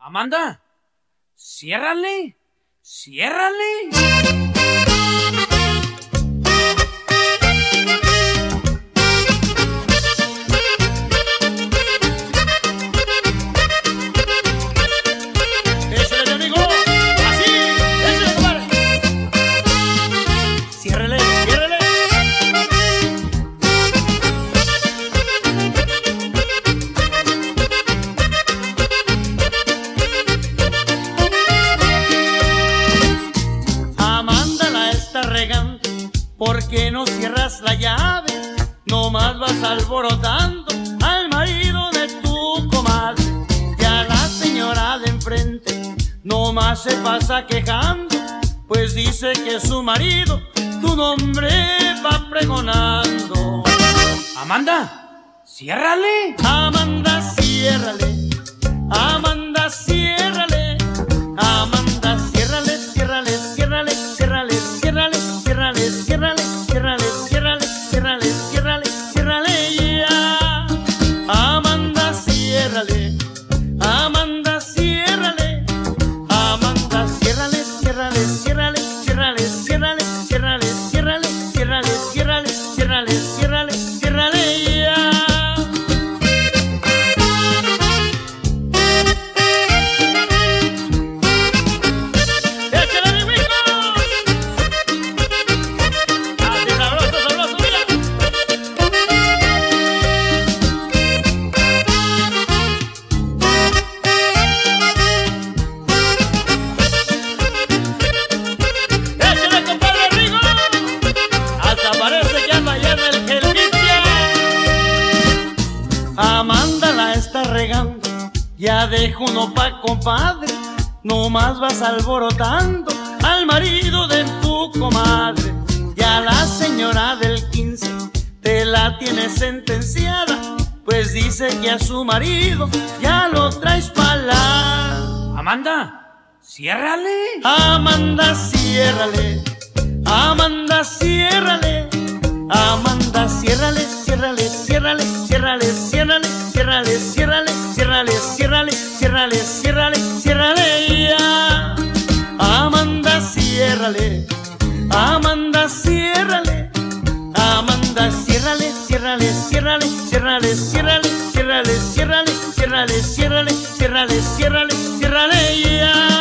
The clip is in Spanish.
Amanda, ciérrale, ciérrale. ¿Por qué no cierras la llave? Nomás vas alborotando al marido de tu comadre. Ya la señora de enfrente nomás se pasa quejando, pues dice que su marido tu nombre va pregonando. Amanda, ciérrale. Amanda, ciérrale. Amanda, ciérrale. Amanda, ciérrale, ciérrale, ciérrale, ciérrale, ciérrale, ciérrale, ciérrale, ciérrale, ciérrale, ciérrale, ciérrale, ciérrale ya. Amanda, ciérrale. Amanda, ciérrale. Amanda, ciérrale, ciérrale, ciérrale, ciérrale, ciérrale, ciérrale, ciérrale, ciérrale, ciérrale, ciérrale, ciérrale, ciérrale ya. Amanda la está regando, ya deja uno pa' compadre, nomás vas alborotando al marido de tu comadre. Ya la señora del 15 te la tiene sentenciada, pues dice que a su marido ya lo traes pa' la... Amanda, ciérrale. Amanda, ciérrale. Amanda, ciérrale. Amanda, ciérrale, ciérrale, ciérrale, ciérrale, ciérrale, ciérrale, ciérrale, ciérrale, ciérrale, ciérrale, ciérrale, ciérrale ya. Amanda, ciérrale. Amanda, ciérrale. Amanda, ciérrale, ciérrale, ciérrale, ciérrale, ciérrale, ciérrale, ciérrale, ciérrale, ciérrale, ciérrale, ciérrale, ciérrale ya.